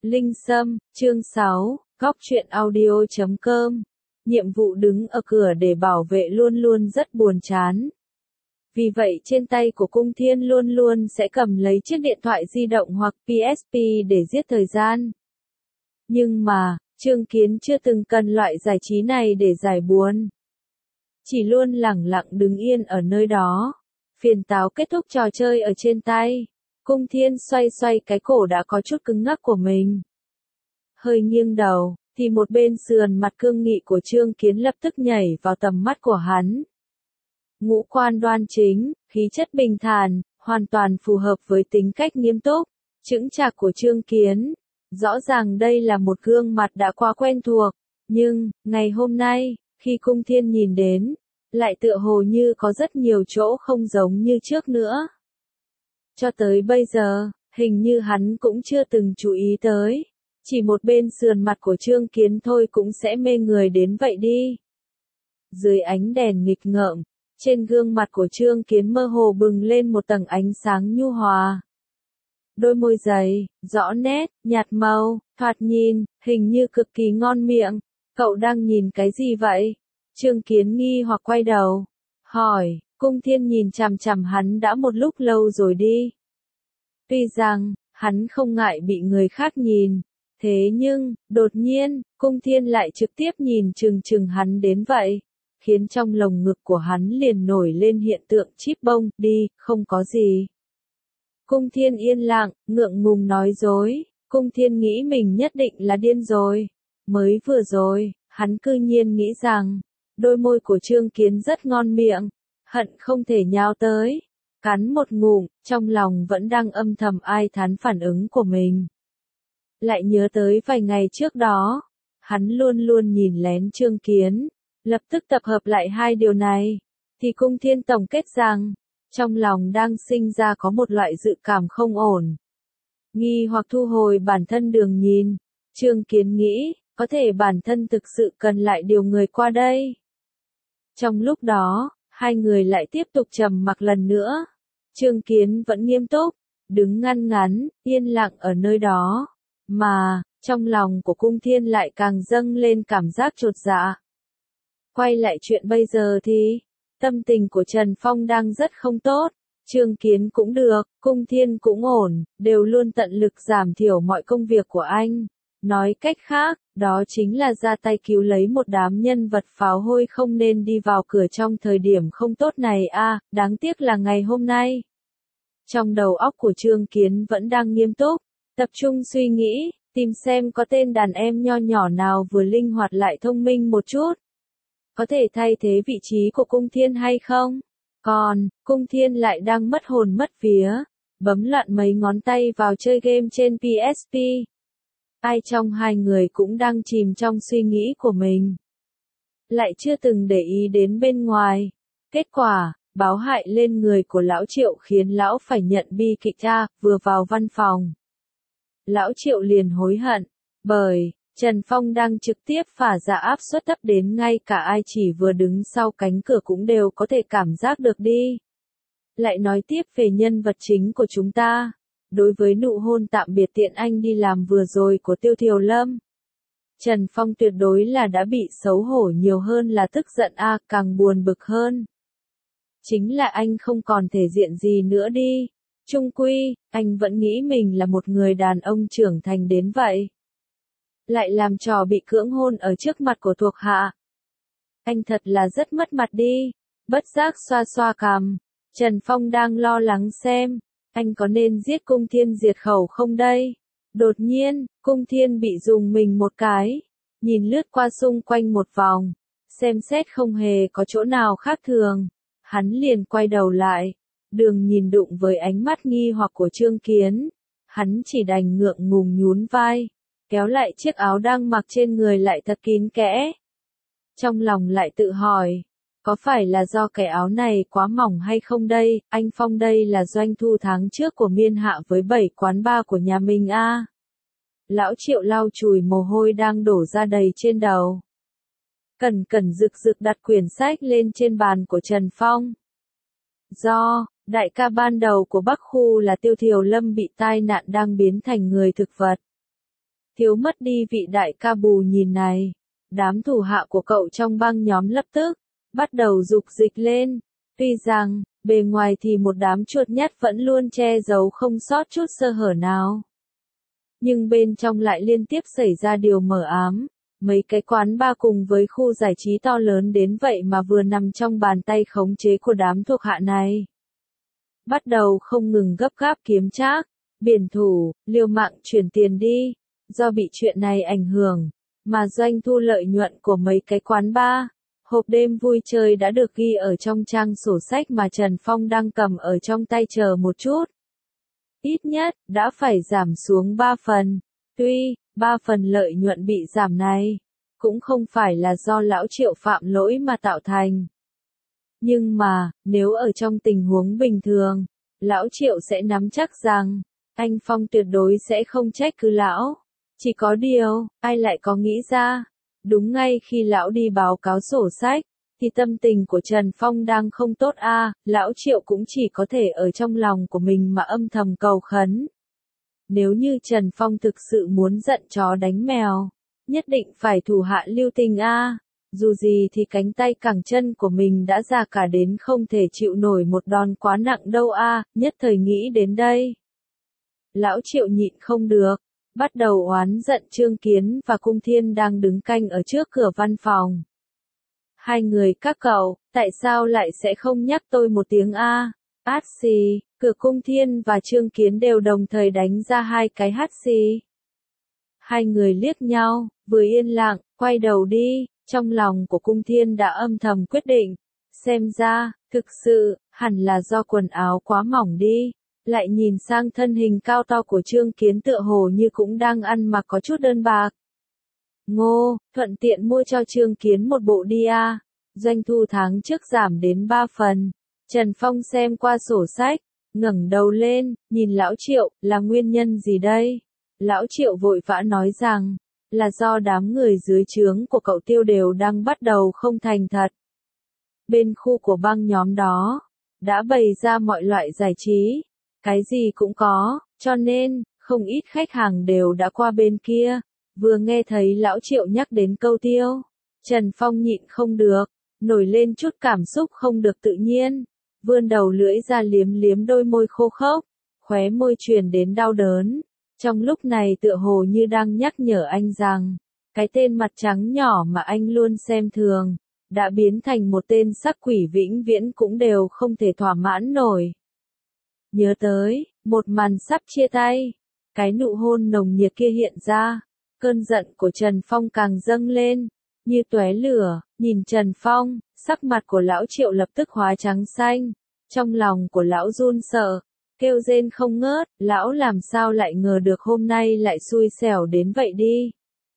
Linh Sâm, chương 6, Góc truyện audio.com. Nhiệm vụ đứng ở cửa để bảo vệ luôn luôn rất buồn chán. Vì vậy trên tay của Cung Thiên luôn luôn sẽ cầm lấy chiếc điện thoại di động hoặc PSP để giết thời gian. Nhưng mà, Trương Kiến chưa từng cần loại giải trí này để giải buồn. Chỉ luôn lẳng lặng đứng yên ở nơi đó. Phiền táo kết thúc trò chơi ở trên tay. Cung Thiên xoay xoay cái cổ đã có chút cứng ngắc của mình. Hơi nghiêng đầu, thì một bên sườn mặt cương nghị của Trương Kiến lập tức nhảy vào tầm mắt của hắn. Ngũ quan đoan chính, khí chất bình thản, hoàn toàn phù hợp với tính cách nghiêm túc, chững chạc của Trương Kiến. Rõ ràng đây là một gương mặt đã quá quen thuộc, nhưng, ngày hôm nay, khi Cung Thiên nhìn đến, lại tựa hồ như có rất nhiều chỗ không giống như trước nữa. Cho tới bây giờ, hình như hắn cũng chưa từng chú ý tới. Chỉ một bên sườn mặt của Trương Kiến thôi cũng sẽ mê người đến vậy đi. Dưới ánh đèn nghịch ngợm, trên gương mặt của Trương Kiến mơ hồ bừng lên một tầng ánh sáng nhu hòa. Đôi môi dày, rõ nét, nhạt màu, thoạt nhìn, hình như cực kỳ ngon miệng. Cậu đang nhìn cái gì vậy? Trương Kiến nghi hoặc quay đầu, hỏi. Cung Thiên nhìn chằm chằm hắn đã một lúc lâu rồi đi. Tuy rằng, hắn không ngại bị người khác nhìn. Thế nhưng, đột nhiên, Cung Thiên lại trực tiếp nhìn chừng chừng hắn đến vậy. Khiến trong lồng ngực của hắn liền nổi lên hiện tượng chíp bông, đi, không có gì. Cung Thiên yên lặng, ngượng ngùng nói dối. Cung Thiên nghĩ mình nhất định là điên rồi. Mới vừa rồi, hắn cư nhiên nghĩ rằng, đôi môi của Trương Kiến rất ngon miệng. Hận không thể nhào tới. Cắn một ngụm, trong lòng vẫn đang âm thầm ai thán phản ứng của mình. Lại nhớ tới vài ngày trước đó, hắn luôn luôn nhìn lén Trương Kiến, lập tức tập hợp lại hai điều này, thì Cung Thiên tổng kết rằng, trong lòng đang sinh ra có một loại dự cảm không ổn. Nghi hoặc thu hồi bản thân đường nhìn, Trương Kiến nghĩ, có thể bản thân thực sự cần lại điều người qua đây. Trong lúc đó, hai người lại tiếp tục trầm mặc lần nữa. Trương Kiến vẫn nghiêm túc, đứng ngăn ngắn, yên lặng ở nơi đó. Mà, trong lòng của Cung Thiên lại càng dâng lên cảm giác chột dạ. Quay lại chuyện bây giờ thì, tâm tình của Trần Phong đang rất không tốt. Trương Kiến cũng được, Cung Thiên cũng ổn, đều luôn tận lực giảm thiểu mọi công việc của anh. Nói cách khác, đó chính là ra tay cứu lấy một đám nhân vật pháo hôi không nên đi vào cửa trong thời điểm không tốt này đáng tiếc là ngày hôm nay. Trong đầu óc của Trương Kiến vẫn đang nghiêm túc, tập trung suy nghĩ, tìm xem có tên đàn em nho nhỏ nào vừa linh hoạt lại thông minh một chút. Có thể thay thế vị trí của Cung Thiên hay không? Còn, Cung Thiên lại đang mất hồn mất vía, bấm loạn mấy ngón tay vào chơi game trên PSP. Ai trong hai người cũng đang chìm trong suy nghĩ của mình. Lại chưa từng để ý đến bên ngoài. Kết quả, báo hại lên người của lão Triệu khiến lão phải nhận bi kịch vừa vào văn phòng. Lão Triệu liền hối hận, bởi, Trần Phong đang trực tiếp phả ra áp suất thấp đến ngay cả ai chỉ vừa đứng sau cánh cửa cũng đều có thể cảm giác được đi. Lại nói tiếp về nhân vật chính của chúng ta. Đối với nụ hôn tạm biệt tiện anh đi làm vừa rồi của Tiêu Thiều Lâm, Trần Phong tuyệt đối là đã bị xấu hổ nhiều hơn là tức giận càng buồn bực hơn. Chính là anh không còn thể diện gì nữa đi. Chung quy, anh vẫn nghĩ mình là một người đàn ông trưởng thành đến vậy. Lại làm trò bị cưỡng hôn ở trước mặt của thuộc hạ. Anh thật là rất mất mặt đi. Bất giác xoa xoa cằm. Trần Phong đang lo lắng xem, anh có nên giết Cung Thiên diệt khẩu không đây? Đột nhiên, Cung Thiên bị dùng mình một cái. Nhìn lướt qua xung quanh một vòng. Xem xét không hề có chỗ nào khác thường. Hắn liền quay đầu lại. Đường nhìn đụng với ánh mắt nghi hoặc của Trương Kiến. Hắn chỉ đành ngượng ngùng nhún vai. Kéo lại chiếc áo đang mặc trên người lại thật kín kẽ. Trong lòng lại tự hỏi. Có phải là do cái áo này quá mỏng hay không đây? Anh Phong đây là doanh thu tháng trước của Miên Hạ với 7 quán bar của nhà mình Lão Triệu lau chùi mồ hôi đang đổ ra đầy trên đầu. Cẩn cẩn rực rực đặt quyển sách lên trên bàn của Trần Phong. Do, đại ca ban đầu của Bắc Khu là Tiêu Thiều Lâm bị tai nạn đang biến thành người thực vật. thiếu mất đi vị đại ca bù nhìn này. Đám thủ hạ của cậu trong băng nhóm lập tức bắt đầu dục dịch lên. Tuy rằng, bề ngoài thì một đám chuột nhắt vẫn luôn che giấu không sót chút sơ hở nào. Nhưng bên trong lại liên tiếp xảy ra điều mờ ám. Mấy cái quán bar cùng với khu giải trí to lớn đến vậy mà vừa nằm trong bàn tay khống chế của đám thuộc hạ này. Bắt đầu không ngừng gấp gáp kiếm trác, biển thủ, liều mạng chuyển tiền đi. Do bị chuyện này ảnh hưởng, mà doanh thu lợi nhuận của mấy cái quán bar, hộp đêm vui chơi đã được ghi ở trong trang sổ sách mà Trần Phong đang cầm ở trong tay chờ một chút. Ít nhất, đã phải giảm xuống 3 phần. Tuy, 3 phần lợi nhuận bị giảm này, cũng không phải là do lão Triệu phạm lỗi mà tạo thành. Nhưng mà, nếu ở trong tình huống bình thường, lão Triệu sẽ nắm chắc rằng, anh Phong tuyệt đối sẽ không trách cứ lão. Chỉ có điều, ai lại có nghĩ ra, đúng ngay khi lão đi báo cáo sổ sách, thì tâm tình của Trần Phong đang không tốt lão Triệu cũng chỉ có thể ở trong lòng của mình mà âm thầm cầu khấn. Nếu như Trần Phong thực sự muốn giận chó đánh mèo, nhất định phải thủ hạ lưu tình dù gì thì cánh tay cẳng chân của mình đã già cả đến không thể chịu nổi một đòn quá nặng đâu nhất thời nghĩ đến đây. Lão Triệu nhịn không được, bắt đầu oán giận Trương Kiến và Cung Thiên đang đứng canh ở trước cửa văn phòng. Hai người các cậu, tại sao lại sẽ không nhắc tôi một tiếng Át xì, cửa Cung Thiên và Trương Kiến đều đồng thời đánh ra hai cái hắt xì. Hai người liếc nhau, vừa yên lặng, quay đầu đi, trong lòng của Cung Thiên đã âm thầm quyết định. Xem ra, thực sự, hẳn là do quần áo quá mỏng đi. Lại nhìn sang thân hình cao to của Trương Kiến tựa hồ như cũng đang ăn mặc có chút đơn bạc. Ngô, thuận tiện mua cho Trương Kiến một bộ đi Doanh thu tháng trước giảm đến 3 phần. Trần Phong xem qua sổ sách, ngẩng đầu lên, nhìn lão Triệu, là nguyên nhân gì đây? Lão Triệu vội vã nói rằng, là do đám người dưới trướng của cậu Tiêu đều đang bắt đầu không thành thật. Bên khu của băng nhóm đó, đã bày ra mọi loại giải trí, cái gì cũng có, cho nên, không ít khách hàng đều đã qua bên kia. Vừa nghe thấy lão Triệu nhắc đến câu Tiêu, Trần Phong nhịn không được, nổi lên chút cảm xúc không được tự nhiên, vươn đầu lưỡi ra liếm liếm đôi môi khô khốc, khóe môi truyền đến đau đớn. Trong lúc này tựa hồ như đang nhắc nhở anh rằng, cái tên mặt trắng nhỏ mà anh luôn xem thường, đã biến thành một tên sắc quỷ vĩnh viễn cũng đều không thể thỏa mãn nổi. Nhớ tới, một màn sắp chia tay, cái nụ hôn nồng nhiệt kia hiện ra, cơn giận của Trần Phong càng dâng lên, như tóe lửa, nhìn Trần Phong, sắc mặt của lão Triệu lập tức hóa trắng xanh, trong lòng của lão run sợ, kêu rên không ngớt, lão làm sao lại ngờ được hôm nay lại xui xẻo đến vậy đi.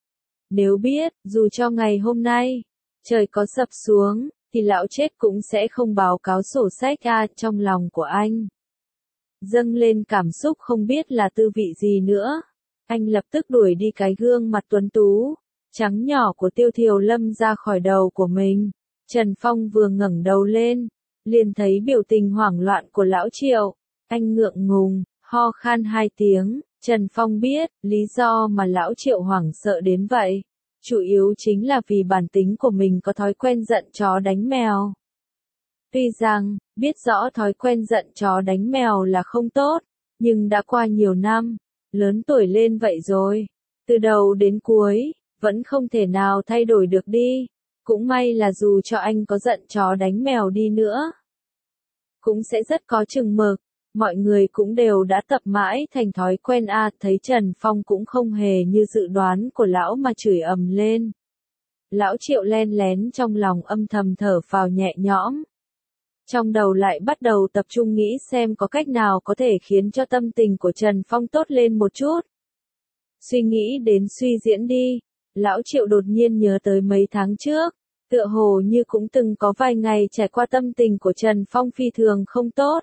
Nếu biết, dù cho ngày hôm nay, trời có sập xuống, thì lão chết cũng sẽ không báo cáo sổ sách trong lòng của anh. Dâng lên cảm xúc không biết là tư vị gì nữa. Anh lập tức đuổi đi cái gương mặt tuấn tú, trắng nhỏ của Tiêu Thiều Lâm ra khỏi đầu của mình. Trần Phong vừa ngẩng đầu lên, liền thấy biểu tình hoảng loạn của lão Triệu. Anh ngượng ngùng, ho khan 2 tiếng. Trần Phong biết, lý do mà lão Triệu hoảng sợ đến vậy, chủ yếu chính là vì bản tính của mình có thói quen giận chó đánh mèo. Tuy rằng, biết rõ thói quen giận chó đánh mèo là không tốt, nhưng đã qua nhiều năm, lớn tuổi lên vậy rồi, từ đầu đến cuối, vẫn không thể nào thay đổi được đi. Cũng may là dù cho anh có giận chó đánh mèo đi nữa, cũng sẽ rất có chừng mực. Mọi người cũng đều đã tập mãi thành thói quen thấy Trần Phong cũng không hề như dự đoán của lão mà chửi ầm lên. Lão Triệu len lén trong lòng âm thầm thở phào nhẹ nhõm. Trong đầu lại bắt đầu tập trung nghĩ xem có cách nào có thể khiến cho tâm tình của Trần Phong tốt lên một chút. Suy nghĩ đến suy diễn đi, lão Triệu đột nhiên nhớ tới mấy tháng trước, tựa hồ như cũng từng có vài ngày trải qua tâm tình của Trần Phong phi thường không tốt.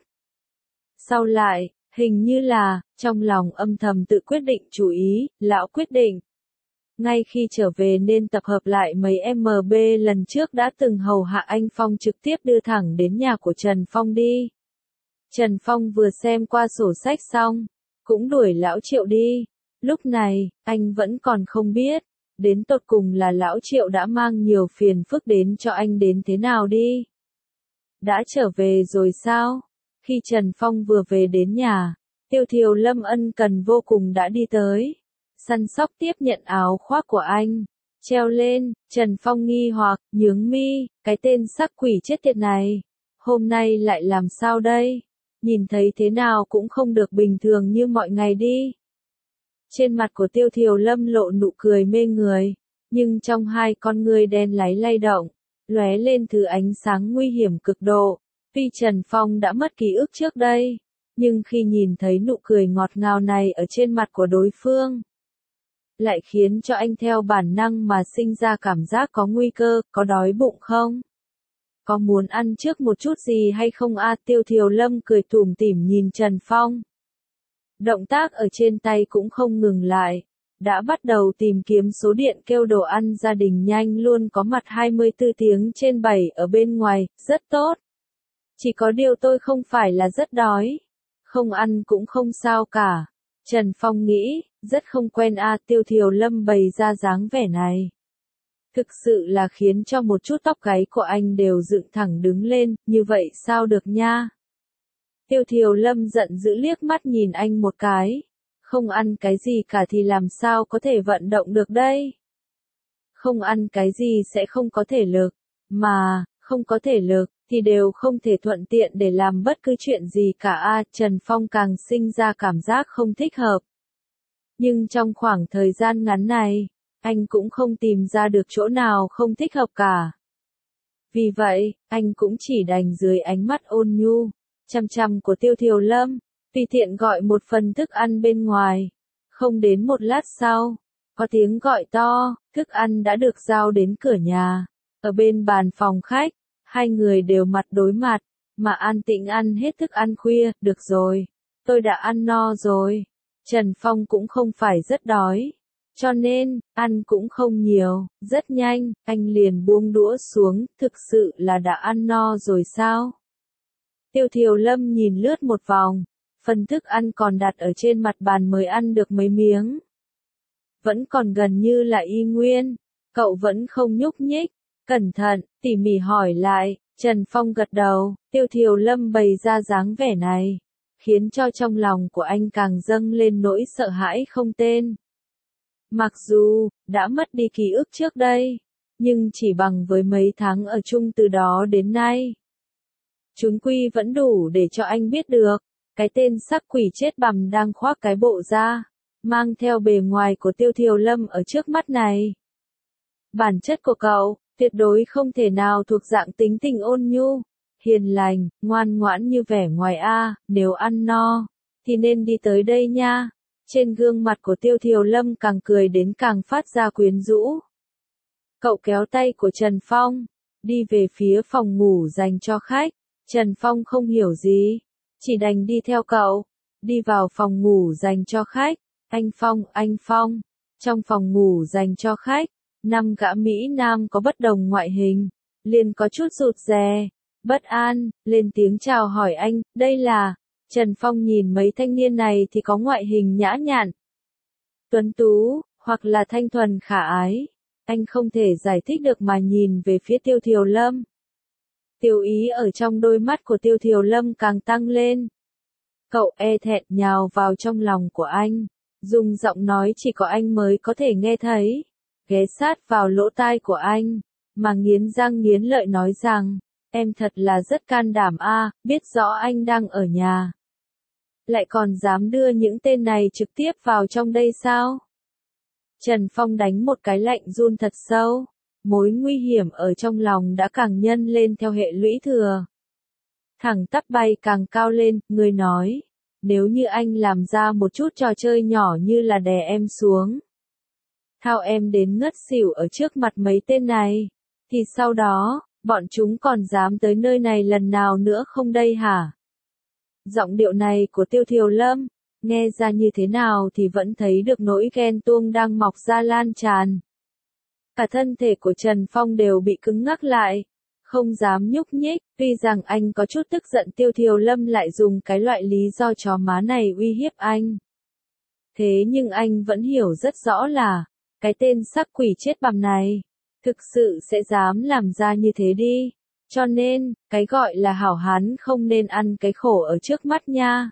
Sau lại, hình như là, trong lòng âm thầm tự quyết định chủ ý, lão quyết định. Ngay khi trở về nên tập hợp lại mấy MB lần trước đã từng hầu hạ anh Phong trực tiếp đưa thẳng đến nhà của Trần Phong đi. Trần Phong vừa xem qua sổ sách xong, cũng đuổi lão Triệu đi. Lúc này, anh vẫn còn không biết, đến tột cùng là lão Triệu đã mang nhiều phiền phức đến cho anh đến thế nào đi. Đã trở về rồi sao? Khi Trần Phong vừa về đến nhà, Tiêu Thiều Lâm ân cần vô cùng đã đi tới, săn sóc tiếp nhận áo khoác của anh, treo lên. Trần Phong nghi hoặc, nhướng mi, cái tên sắc quỷ chết tiệt này, hôm nay lại làm sao đây? Nhìn thấy thế nào cũng không được bình thường như mọi ngày đi. Trên mặt của Tiêu Thiều Lâm lộ nụ cười mê người, nhưng trong hai con ngươi đen láy lay động, lóe lên thứ ánh sáng nguy hiểm cực độ. Tuy Trần Phong đã mất ký ức trước đây, nhưng khi nhìn thấy nụ cười ngọt ngào này ở trên mặt của đối phương, lại khiến cho anh theo bản năng mà sinh ra cảm giác có nguy cơ. Có đói bụng không? Có muốn ăn trước một chút gì hay không a? Tiêu Thiều Lâm cười tủm tỉm nhìn Trần Phong. Động tác ở trên tay cũng không ngừng lại, đã bắt đầu tìm kiếm số điện kêu đồ ăn gia đình nhanh luôn có mặt 24 tiếng trên 7 ở bên ngoài, rất tốt. Chỉ có điều tôi không phải là rất đói, không ăn cũng không sao cả. Trần Phong nghĩ, rất không quen a. Tiêu Thiều Lâm bày ra dáng vẻ này, thực sự là khiến cho một chút tóc gáy của anh đều dựng thẳng đứng lên, như vậy sao được nha. Tiêu Thiều Lâm giận dữ liếc mắt nhìn anh một cái, không ăn cái gì cả thì làm sao có thể vận động được đây? Không ăn cái gì sẽ không có thể lực, mà, không có thể lực, thì đều không thể thuận tiện để làm bất cứ chuyện gì cả a. Trần Phong càng sinh ra cảm giác không thích hợp. Nhưng trong khoảng thời gian ngắn này, anh cũng không tìm ra được chỗ nào không thích hợp cả. Vì vậy, anh cũng chỉ đành dưới ánh mắt ôn nhu, chăm chăm của Tiêu Thiều Lâm, tùy tiện gọi một phần thức ăn bên ngoài. Không đến một lát sau, có tiếng gọi to, thức ăn đã được giao đến cửa nhà. Ở bên bàn phòng khách, hai người đều mặt đối mặt, mà an tĩnh ăn hết thức ăn khuya. Được rồi, tôi đã ăn no rồi. Trần Phong cũng không phải rất đói, cho nên, ăn cũng không nhiều. Rất nhanh, anh liền buông đũa xuống, thực sự là đã ăn no rồi sao? Tiêu Thiều Lâm nhìn lướt một vòng, phần thức ăn còn đặt ở trên mặt bàn mới ăn được mấy miếng. Vẫn còn gần như là y nguyên, cậu vẫn không nhúc nhích. Cẩn thận, tỉ mỉ hỏi lại. Trần Phong gật đầu. Tiêu Thiều Lâm bày ra dáng vẻ này, khiến cho trong lòng của anh càng dâng lên nỗi sợ hãi không tên. Mặc dù, đã mất đi ký ức trước đây, nhưng chỉ bằng với mấy tháng ở chung từ đó đến nay, chúng quy vẫn đủ để cho anh biết được, cái tên sắc quỷ chết bằm đang khoác cái bộ da, mang theo bề ngoài của Tiêu Thiều Lâm ở trước mắt này. Bản chất của cậu, tuyệt đối không thể nào thuộc dạng tính tình ôn nhu, hiền lành, ngoan ngoãn như vẻ ngoài a. Nếu ăn no, thì nên đi tới đây nha. Trên gương mặt của Tiêu Thiều Lâm càng cười đến càng phát ra quyến rũ. Cậu kéo tay của Trần Phong, đi về phía phòng ngủ dành cho khách. Trần Phong không hiểu gì, chỉ đành đi theo cậu, đi vào phòng ngủ dành cho khách. Anh Phong, trong phòng ngủ dành cho khách, 5 gã Mỹ Nam có bất đồng ngoại hình, liền có chút rụt rè, bất an, lên tiếng chào hỏi anh. Đây là... Trần Phong nhìn mấy thanh niên này thì có ngoại hình nhã nhặn, tuấn tú, hoặc là thanh thuần khả ái. Anh không thể giải thích được mà nhìn về phía Tiêu Thiều Lâm. Tiêu ý ở trong đôi mắt của Tiêu Thiều Lâm càng tăng lên. Cậu e thẹn nhào vào trong lòng của anh, dùng giọng nói chỉ có anh mới có thể nghe thấy, ghé sát vào lỗ tai của anh, mà nghiến răng nghiến lợi nói rằng, em thật là rất can đảm a, biết rõ anh đang ở nhà, lại còn dám đưa những tên này trực tiếp vào trong đây sao? Trần Phong đánh một cái lạnh run thật sâu, mối nguy hiểm ở trong lòng đã càng nhân lên theo hệ lũy thừa. Thẳng tắp bay càng cao lên, người nói, nếu như anh làm ra một chút trò chơi nhỏ như là đè em xuống, thao em đến ngất xỉu ở trước mặt mấy tên này, thì sau đó, bọn chúng còn dám tới nơi này lần nào nữa không đây hả? Giọng điệu này của Tiêu Thiều Lâm, nghe ra như thế nào thì vẫn thấy được nỗi ghen tuông đang mọc ra lan tràn. Cả thân thể của Trần Phong đều bị cứng ngắc lại, không dám nhúc nhích. Tuy rằng anh có chút tức giận Tiêu Thiều Lâm lại dùng cái loại lý do chó má này uy hiếp anh. Thế nhưng anh vẫn hiểu rất rõ là, cái tên sắc quỷ chết bằm này, thực sự sẽ dám làm ra như thế đi. Cho nên, cái gọi là hảo hán không nên ăn cái khổ ở trước mắt nha.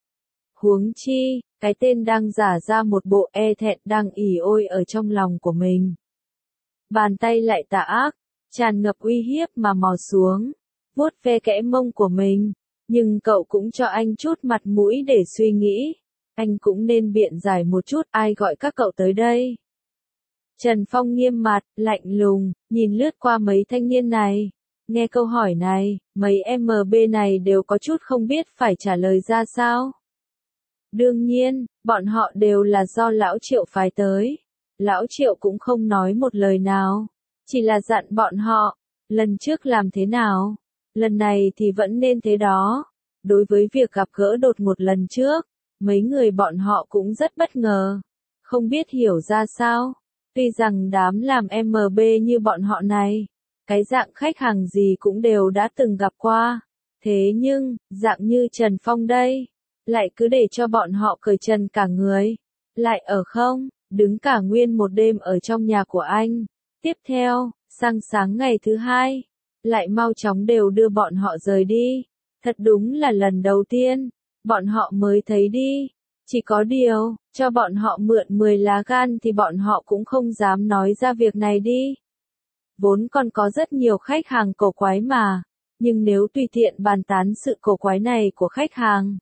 Huống chi, cái tên đang giả ra một bộ e thẹn đang ỉ ôi ở trong lòng của mình. Bàn tay lại tà ác, tràn ngập uy hiếp mà mò xuống, vuốt ve kẽ mông của mình. Nhưng cậu cũng cho anh chút mặt mũi để suy nghĩ. Anh cũng nên biện giải một chút, ai gọi các cậu tới đây. Trần Phong nghiêm mặt, lạnh lùng, nhìn lướt qua mấy thanh niên này. Nghe câu hỏi này, mấy MB này đều có chút không biết phải trả lời ra sao. Đương nhiên, bọn họ đều là do Lão Triệu phái tới. Lão Triệu cũng không nói một lời nào, chỉ là dặn bọn họ, lần trước làm thế nào, lần này thì vẫn nên thế đó. Đối với việc gặp gỡ đột ngột lần trước, mấy người bọn họ cũng rất bất ngờ, không biết hiểu ra sao. Tuy rằng đám làm MB như bọn họ này, cái dạng khách hàng gì cũng đều đã từng gặp qua. Thế nhưng, dạng như Trần Phong đây, lại cứ để cho bọn họ cởi trần cả người. Lại ở không, đứng cả nguyên một đêm ở trong nhà của anh. Tiếp theo, sang sáng ngày thứ hai, lại mau chóng đều đưa bọn họ rời đi. Thật đúng là lần đầu tiên, bọn họ mới thấy đi. Chỉ có điều, cho bọn họ mượn 10 lá gan thì bọn họ cũng không dám nói ra việc này đi. Vốn còn có rất nhiều khách hàng cổ quái mà, nhưng nếu tùy tiện bàn tán sự cổ quái này của khách hàng,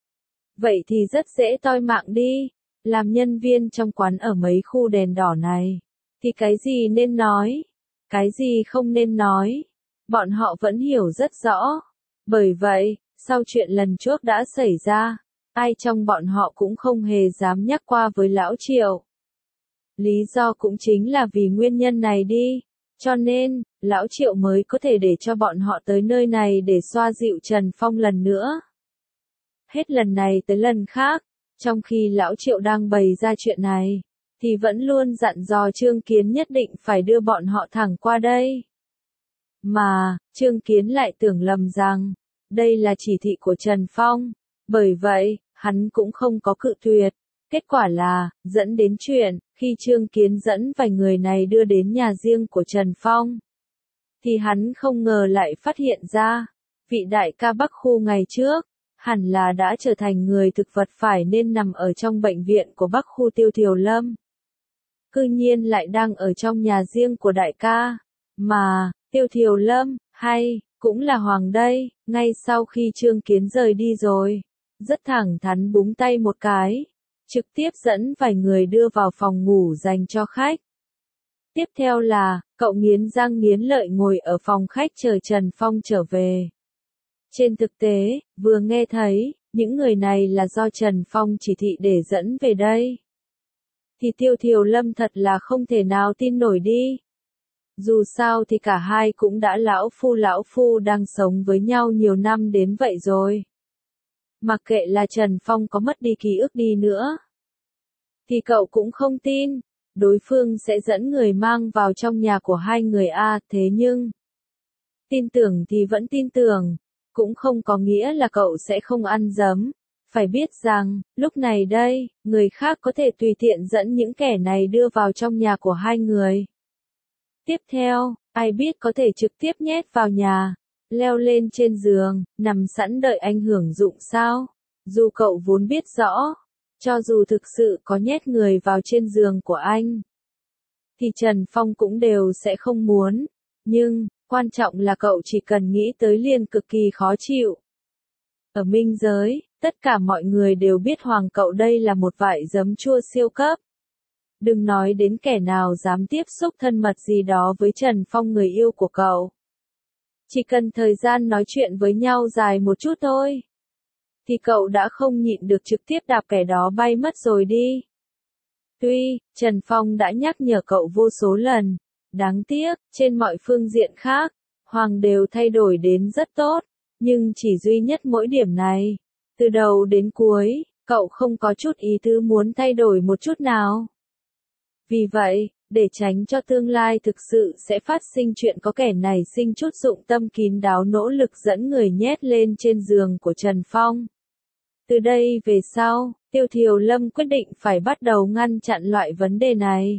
vậy thì rất dễ toi mạng đi. Làm nhân viên trong quán ở mấy khu đèn đỏ này, thì cái gì nên nói, cái gì không nên nói, bọn họ vẫn hiểu rất rõ. Bởi vậy, sau chuyện lần trước đã xảy ra, ai trong bọn họ cũng không hề dám nhắc qua với Lão Triệu. Lý do cũng chính là vì nguyên nhân này đi, cho nên, Lão Triệu mới có thể để cho bọn họ tới nơi này để xoa dịu Trần Phong lần nữa. Hết lần này tới lần khác, trong khi Lão Triệu đang bày ra chuyện này, thì vẫn luôn dặn dò Trương Kiến nhất định phải đưa bọn họ thẳng qua đây. Mà, Trương Kiến lại tưởng lầm rằng, đây là chỉ thị của Trần Phong, bởi vậy, hắn cũng không có cự tuyệt. Kết quả là, dẫn đến chuyện, khi Trương Kiến dẫn vài người này đưa đến nhà riêng của Trần Phong, thì hắn không ngờ lại phát hiện ra, vị đại ca Bắc Khu ngày trước, hẳn là đã trở thành người thực vật phải nên nằm ở trong bệnh viện của Bắc Khu Tiêu Thiều Lâm. Cư nhiên lại đang ở trong nhà riêng của đại ca, mà, Tiêu Thiều Lâm, hay, cũng là Hoàng đây, ngay sau khi Trương Kiến rời đi rồi, rất thẳng thắn búng tay một cái, trực tiếp dẫn vài người đưa vào phòng ngủ dành cho khách. Tiếp theo là, cậu nghiến răng nghiến lợi ngồi ở phòng khách chờ Trần Phong trở về. Trên thực tế, vừa nghe thấy, những người này là do Trần Phong chỉ thị để dẫn về đây, thì Tiêu Thiều Lâm thật là không thể nào tin nổi đi. Dù sao thì cả hai cũng đã lão phu đang sống với nhau nhiều năm đến vậy rồi. Mặc kệ là Trần Phong có mất đi ký ức đi nữa, thì cậu cũng không tin, đối phương sẽ dẫn người mang vào trong nhà của hai người a. Thế nhưng, tin tưởng thì vẫn tin tưởng, cũng không có nghĩa là cậu sẽ không ăn dấm. Phải biết rằng, lúc này đây, người khác có thể tùy tiện dẫn những kẻ này đưa vào trong nhà của hai người. Tiếp theo, ai biết có thể trực tiếp nhét vào nhà, leo lên trên giường, nằm sẵn đợi anh hưởng dụng sao? Dù cậu vốn biết rõ, cho dù thực sự có nhét người vào trên giường của anh, thì Trần Phong cũng đều sẽ không muốn. Nhưng, quan trọng là cậu chỉ cần nghĩ tới liền cực kỳ khó chịu. Ở minh giới, tất cả mọi người đều biết Hoàng cậu đây là một vải giấm chua siêu cấp. Đừng nói đến kẻ nào dám tiếp xúc thân mật gì đó với Trần Phong người yêu của cậu. Chỉ cần thời gian nói chuyện với nhau dài một chút thôi, thì cậu đã không nhịn được trực tiếp đạp kẻ đó bay mất rồi đi. Tuy, Trần Phong đã nhắc nhở cậu vô số lần, đáng tiếc, trên mọi phương diện khác, Hoàng đều thay đổi đến rất tốt, nhưng chỉ duy nhất mỗi điểm này, từ đầu đến cuối, cậu không có chút ý tứ muốn thay đổi một chút nào. Vì vậy, để tránh cho tương lai thực sự sẽ phát sinh chuyện có kẻ này sinh chút dụng tâm kín đáo nỗ lực dẫn người nhét lên trên giường của Trần Phong. Từ đây về sau, Tiêu Thiều Lâm quyết định phải bắt đầu ngăn chặn loại vấn đề này.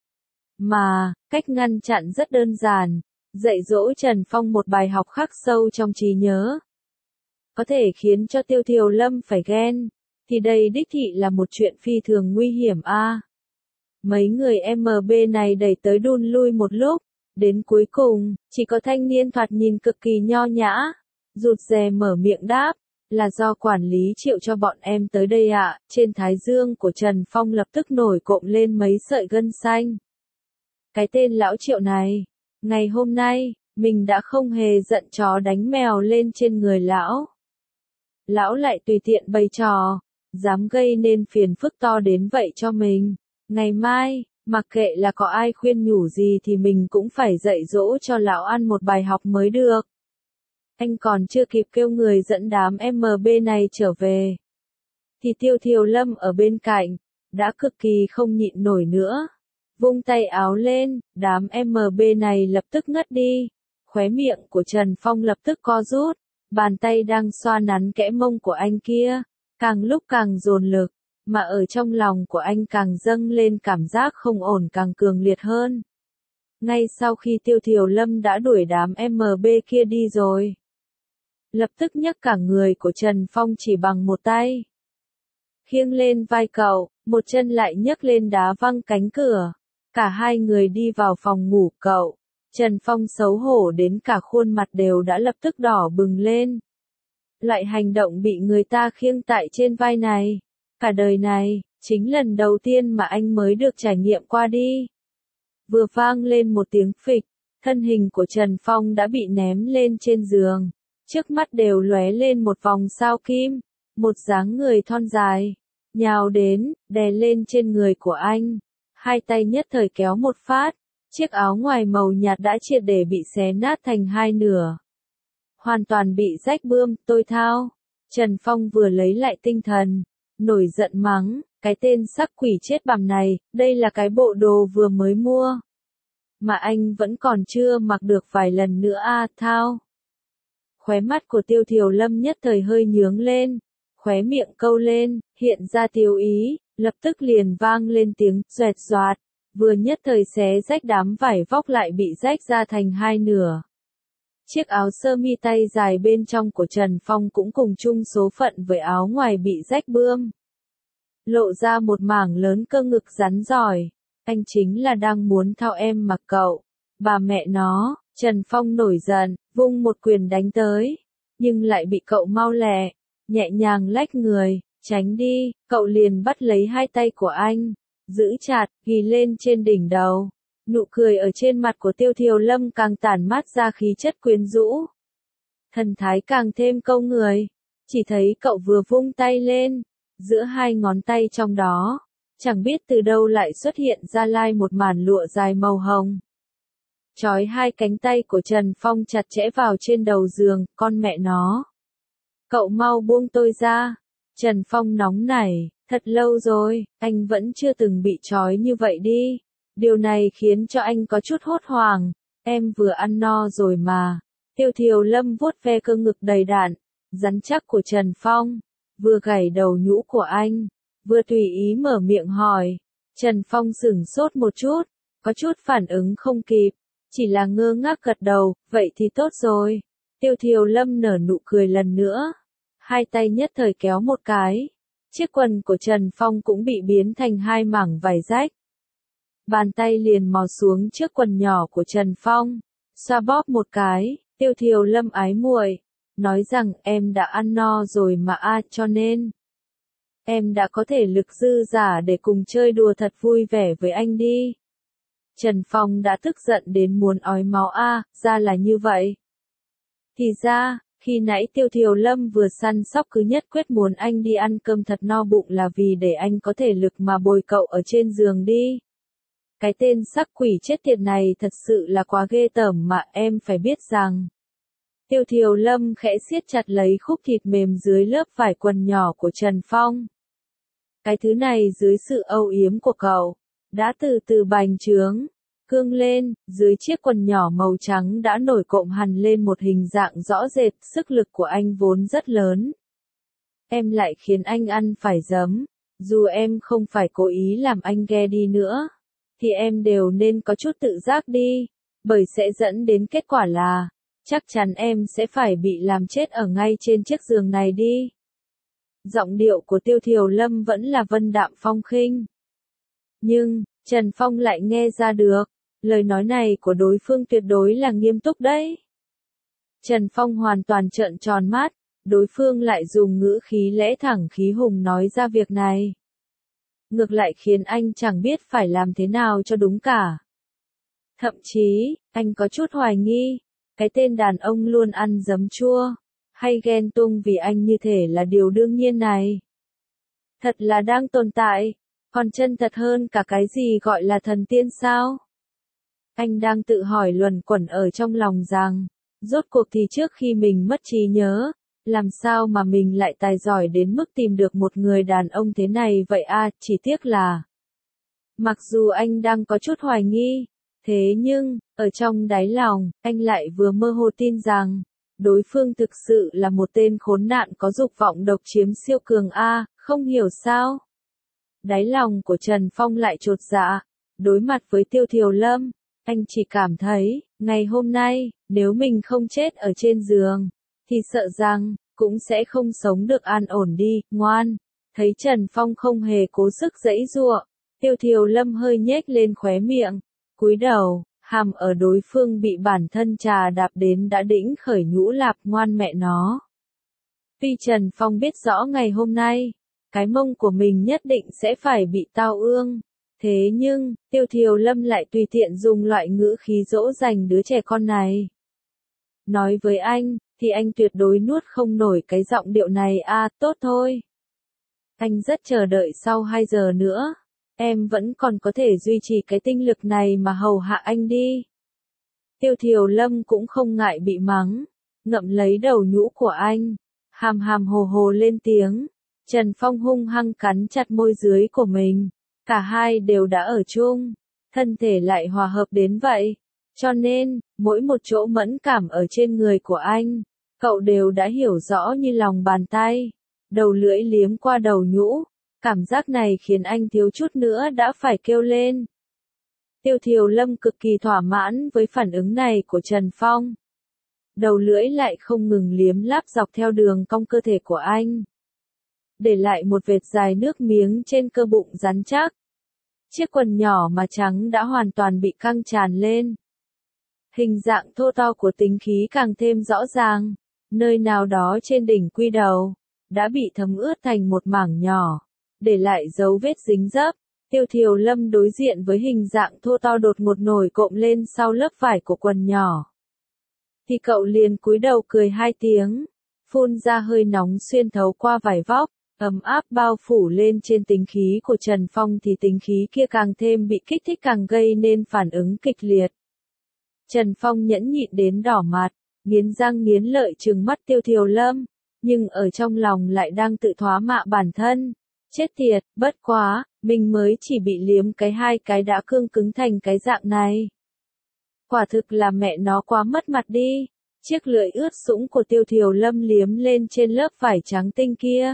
Mà, cách ngăn chặn rất đơn giản, dạy dỗ Trần Phong một bài học khắc sâu trong trí nhớ. Có thể khiến cho Tiêu Thiều Lâm phải ghen, thì đây đích thị là một chuyện phi thường nguy hiểm a. Mấy người MB này đẩy tới đun lui một lúc, đến cuối cùng, chỉ có thanh niên thoạt nhìn cực kỳ nho nhã, rụt rè mở miệng đáp, là do quản lý Triệu cho bọn em tới đây ạ. Trên thái dương của Trần Phong lập tức nổi cộm lên mấy sợi gân xanh. Cái tên lão Triệu này, ngày hôm nay, mình đã không hề giận chó đánh mèo lên trên người lão. Lão lại tùy tiện bày trò, dám gây nên phiền phức to đến vậy cho mình. Ngày mai, mặc kệ là có ai khuyên nhủ gì thì mình cũng phải dạy dỗ cho lão ăn một bài học mới được. Anh còn chưa kịp kêu người dẫn đám MB này trở về, thì Tiêu Thiều Lâm ở bên cạnh, đã cực kỳ không nhịn nổi nữa. Vung tay áo lên, đám MB này lập tức ngất đi. Khóe miệng của Trần Phong lập tức co rút, bàn tay đang xoa nắn kẽ mông của anh kia, càng lúc càng dồn lực, mà ở trong lòng của anh càng dâng lên cảm giác không ổn càng cường liệt hơn. Ngay sau khi Tiêu Thiều Lâm đã đuổi đám MB kia đi rồi, lập tức nhấc cả người của Trần Phong chỉ bằng một tay, khiêng lên vai cậu, một chân lại nhấc lên đá văng cánh cửa. Cả hai người đi vào phòng ngủ cậu. Trần Phong xấu hổ đến cả khuôn mặt đều đã lập tức đỏ bừng lên. Loại hành động bị người ta khiêng tại trên vai này, cả đời này, chính lần đầu tiên mà anh mới được trải nghiệm qua đi. Vừa vang lên một tiếng phịch, thân hình của Trần Phong đã bị ném lên trên giường. Trước mắt đều lóe lên một vòng sao kim, một dáng người thon dài, nhào đến, đè lên trên người của anh. Hai tay nhất thời kéo một phát, chiếc áo ngoài màu nhạt đã triệt để bị xé nát thành hai nửa. Hoàn toàn bị rách bươm, tôi thao. Trần Phong vừa lấy lại tinh thần, nổi giận mắng, cái tên sắc quỷ chết bằm này, đây là cái bộ đồ vừa mới mua. Mà anh vẫn còn chưa mặc được vài lần nữa thao. Khóe mắt của Tiêu Thiều Lâm nhất thời hơi nhướng lên, khóe miệng câu lên, hiện ra tiêu ý. Lập tức liền vang lên tiếng xoẹt xoạt, vừa nhất thời xé rách đám vải vóc lại bị rách ra thành hai nửa. Chiếc áo sơ mi tay dài bên trong của Trần Phong cũng cùng chung số phận với áo ngoài bị rách bươm. Lộ ra một mảng lớn cơ ngực rắn giỏi, anh chính là đang muốn thao em mặc cậu. Bà mẹ nó, Trần Phong nổi giận, vung một quyền đánh tới, nhưng lại bị cậu mau lẹ, nhẹ nhàng lách người. Tránh đi, cậu liền bắt lấy hai tay của anh, giữ chặt, ghi lên trên đỉnh đầu. Nụ cười ở trên mặt của Tiêu Thiều Lâm càng tản mát ra khí chất quyến rũ. Thần thái càng thêm câu người, chỉ thấy cậu vừa vung tay lên, giữa hai ngón tay trong đó, chẳng biết từ đâu lại xuất hiện ra lai một màn lụa dài màu hồng. Trói hai cánh tay của Trần Phong chặt chẽ vào trên đầu giường, con mẹ nó. Cậu mau buông tôi ra. Trần Phong nóng nảy, thật lâu rồi, anh vẫn chưa từng bị trói như vậy đi. Điều này khiến cho anh có chút hốt hoảng. Em vừa ăn no rồi mà. Tiêu Thiều Lâm vuốt ve cơ ngực đầy đặn, rắn chắc của Trần Phong, vừa gảy đầu nhũ của anh, vừa tùy ý mở miệng hỏi. Trần Phong sửng sốt một chút, có chút phản ứng không kịp, chỉ là ngơ ngác gật đầu, vậy thì tốt rồi. Tiêu Thiều Lâm nở nụ cười lần nữa. Hai tay nhất thời kéo một cái, chiếc quần của Trần Phong cũng bị biến thành hai mảng vải rách. Bàn tay liền mò xuống trước quần nhỏ của Trần Phong, xoa bóp một cái. Tiêu Thiều Lâm ái muội, nói rằng em đã ăn no rồi mà cho nên em đã có thể lực dư giả để cùng chơi đùa thật vui vẻ với anh đi. Trần Phong đã tức giận đến muốn ói máu ra là như vậy. Thì ra, khi nãy Tiêu Thiều Lâm vừa săn sóc cứ nhất quyết muốn anh đi ăn cơm thật no bụng là vì để anh có thể lực mà bồi cậu ở trên giường đi. Cái tên sắc quỷ chết tiệt này thật sự là quá ghê tởm mà em phải biết rằng. Tiêu Thiều Lâm khẽ siết chặt lấy khúc thịt mềm dưới lớp vải quần nhỏ của Trần Phong. Cái thứ này dưới sự âu yếm của cậu, đã từ từ bành trướng, cương lên, dưới chiếc quần nhỏ màu trắng đã nổi cộm hằn lên một hình dạng rõ rệt, sức lực của anh vốn rất lớn. Em lại khiến anh ăn phải giấm, Dù em không phải cố ý làm anh ghe đi nữa, thì em đều nên có chút tự giác đi, bởi sẽ dẫn đến kết quả là, chắc chắn em sẽ phải bị làm chết ở ngay trên chiếc giường này đi. Giọng điệu của Tiêu Thiều Lâm vẫn là vân đạm phong khinh. Nhưng, Trần Phong lại nghe ra được, lời nói này của đối phương tuyệt đối là nghiêm túc đấy. Trần Phong hoàn toàn trợn tròn mắt, đối phương lại dùng ngữ khí lẽ thẳng khí hùng nói ra việc này. Ngược lại khiến anh chẳng biết phải làm thế nào cho đúng cả. Thậm chí, anh có chút hoài nghi, cái tên đàn ông luôn ăn giấm chua, hay ghen tuông vì anh như thể là điều đương nhiên này. Thật là đang tồn tại, còn chân thật hơn cả cái gì gọi là thần tiên sao? Anh đang tự hỏi luẩn quẩn ở trong lòng rằng, rốt cuộc thì trước khi mình mất trí nhớ, làm sao mà mình lại tài giỏi đến mức tìm được một người đàn ông thế này vậy à, chỉ tiếc là. Mặc dù anh đang có chút hoài nghi, thế nhưng, ở trong đáy lòng, anh lại vừa mơ hồ tin rằng, đối phương thực sự là một tên khốn nạn có dục vọng độc chiếm siêu cường a, không hiểu sao. Đáy lòng của Trần Phong lại chột dạ, đối mặt với Tiêu Thiều Lâm, anh chỉ cảm thấy, ngày hôm nay, nếu mình không chết ở trên giường, thì sợ rằng, cũng sẽ không sống được an ổn đi, ngoan. Thấy Trần Phong không hề cố sức giãy giụa, Tiêu Thiều Lâm hơi nhếch lên khóe miệng, cúi đầu, hàm ở đối phương bị bản thân trà đạp đến đã đĩnh khởi nhũ lạp ngoan mẹ nó. Tuy Trần Phong biết rõ ngày hôm nay, cái mông của mình nhất định sẽ phải bị tao ương. Thế nhưng, Tiêu Thiều Lâm lại tùy tiện dùng loại ngữ khí dỗ dành đứa trẻ con này. Nói với anh, thì anh tuyệt đối nuốt không nổi cái giọng điệu này à, tốt thôi. Anh rất chờ đợi sau 2 giờ nữa. Em vẫn còn có thể duy trì cái tinh lực này mà hầu hạ anh đi. Tiêu Thiều Lâm cũng không ngại bị mắng, ngậm lấy đầu nhũ của anh, hàm hàm hồ hồ lên tiếng. Trần Phong hung hăng cắn chặt môi dưới của mình, cả hai đều đã ở chung, thân thể lại hòa hợp đến vậy. Cho nên, mỗi một chỗ mẫn cảm ở trên người của anh, cậu đều đã hiểu rõ như lòng bàn tay. Đầu lưỡi liếm qua đầu nhũ, cảm giác này khiến anh thiếu chút nữa đã phải kêu lên. Tiêu Thiều Lâm cực kỳ thỏa mãn với phản ứng này của Trần Phong. Đầu lưỡi lại không ngừng liếm láp dọc theo đường cong cơ thể của anh, để lại một vệt dài nước miếng trên cơ bụng rắn chắc. Chiếc quần nhỏ mà trắng đã hoàn toàn bị căng tràn lên. Hình dạng thô to của tính khí càng thêm rõ ràng, nơi nào đó trên đỉnh quy đầu, đã bị thấm ướt thành một mảng nhỏ, để lại dấu vết dính dấp. Tiêu Thiều Lâm đối diện với hình dạng thô to đột ngột nổi cộm lên sau lớp vải của quần nhỏ. Thì cậu liền cúi đầu cười 2 tiếng, phun ra hơi nóng xuyên thấu qua vải vóc, ấm áp bao phủ lên trên tính khí của Trần Phong thì tính khí kia càng thêm bị kích thích càng gây nên phản ứng kịch liệt. Trần Phong nhẫn nhịn đến đỏ mặt, nghiến răng nghiến lợi trừng mắt Tiêu Thiều Lâm, nhưng ở trong lòng lại đang tự thoá mạ bản thân. Chết tiệt, bất quá, mình mới chỉ bị liếm cái 2 cái đã cương cứng thành cái dạng này. Quả thực là mẹ nó quá mất mặt đi. Chiếc lưỡi ướt sũng của Tiêu Thiều Lâm liếm lên trên lớp vải trắng tinh kia,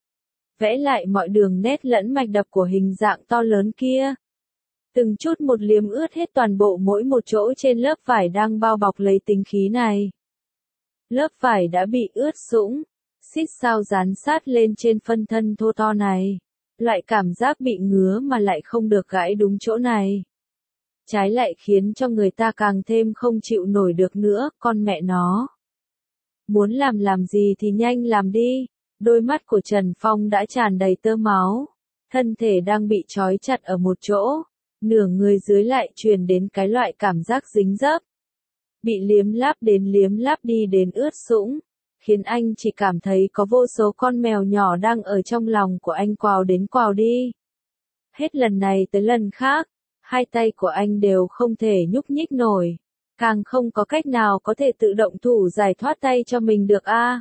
vẽ lại mọi đường nét lẫn mạch đập của hình dạng to lớn kia. Từng chút một liếm ướt hết toàn bộ mỗi một chỗ trên lớp vải đang bao bọc lấy tính khí này. Lớp vải đã bị ướt sũng, xít sao dán sát lên trên phân thân thô to này. Loại cảm giác bị ngứa mà lại không được gãi đúng chỗ này. Trái lại khiến cho người ta càng thêm không chịu nổi được nữa, con mẹ nó. Muốn làm gì thì nhanh làm đi. Đôi mắt của Trần Phong đã tràn đầy tơ máu. Thân thể đang bị trói chặt ở một chỗ. Nửa người dưới lại truyền đến cái loại cảm giác dính dấp. Bị liếm láp đến liếm láp đi đến ướt sũng. Khiến anh chỉ cảm thấy có vô số con mèo nhỏ đang ở trong lòng của anh quào đến quào đi. Hết lần này tới lần khác, 2 tay của anh đều không thể nhúc nhích nổi. Càng không có cách nào có thể tự động thủ giải thoát tay cho mình được a.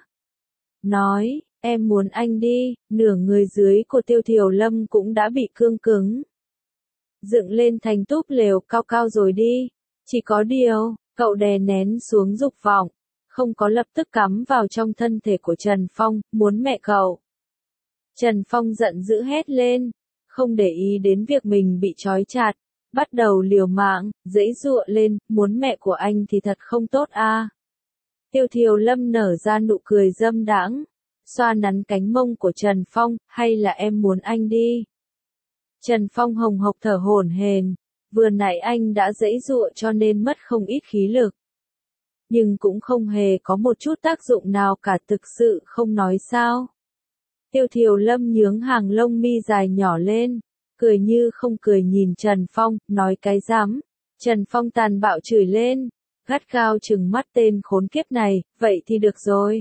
Nói, em muốn anh đi, nửa người dưới của Tiêu Thiều Lâm cũng đã bị cương cứng. Dựng lên thành túp lều cao cao rồi đi. Chỉ có điều, cậu đè nén xuống dục vọng, không có lập tức cắm vào trong thân thể của Trần Phong, muốn mẹ cậu. Trần Phong giận dữ hét lên, không để ý đến việc mình bị trói chặt, bắt đầu liều mạng, giãy giụa lên, muốn mẹ của anh thì thật không tốt a. Tiêu Thiều Lâm nở ra nụ cười dâm đãng, xoa nắn cánh mông của Trần Phong, hay là em muốn anh đi? Trần Phong hồng hộc thở hổn hển, vừa nãy anh đã giãy giụa cho nên mất không ít khí lực. Nhưng cũng không hề có một chút tác dụng nào cả, thực sự không nói sao. Tiêu Thiều Lâm nhướng hàng lông mi dài nhỏ lên, cười như không cười nhìn Trần Phong, nói cái rắm. Trần Phong tàn bạo chửi lên, gắt gao trừng mắt tên khốn kiếp này, vậy thì được rồi.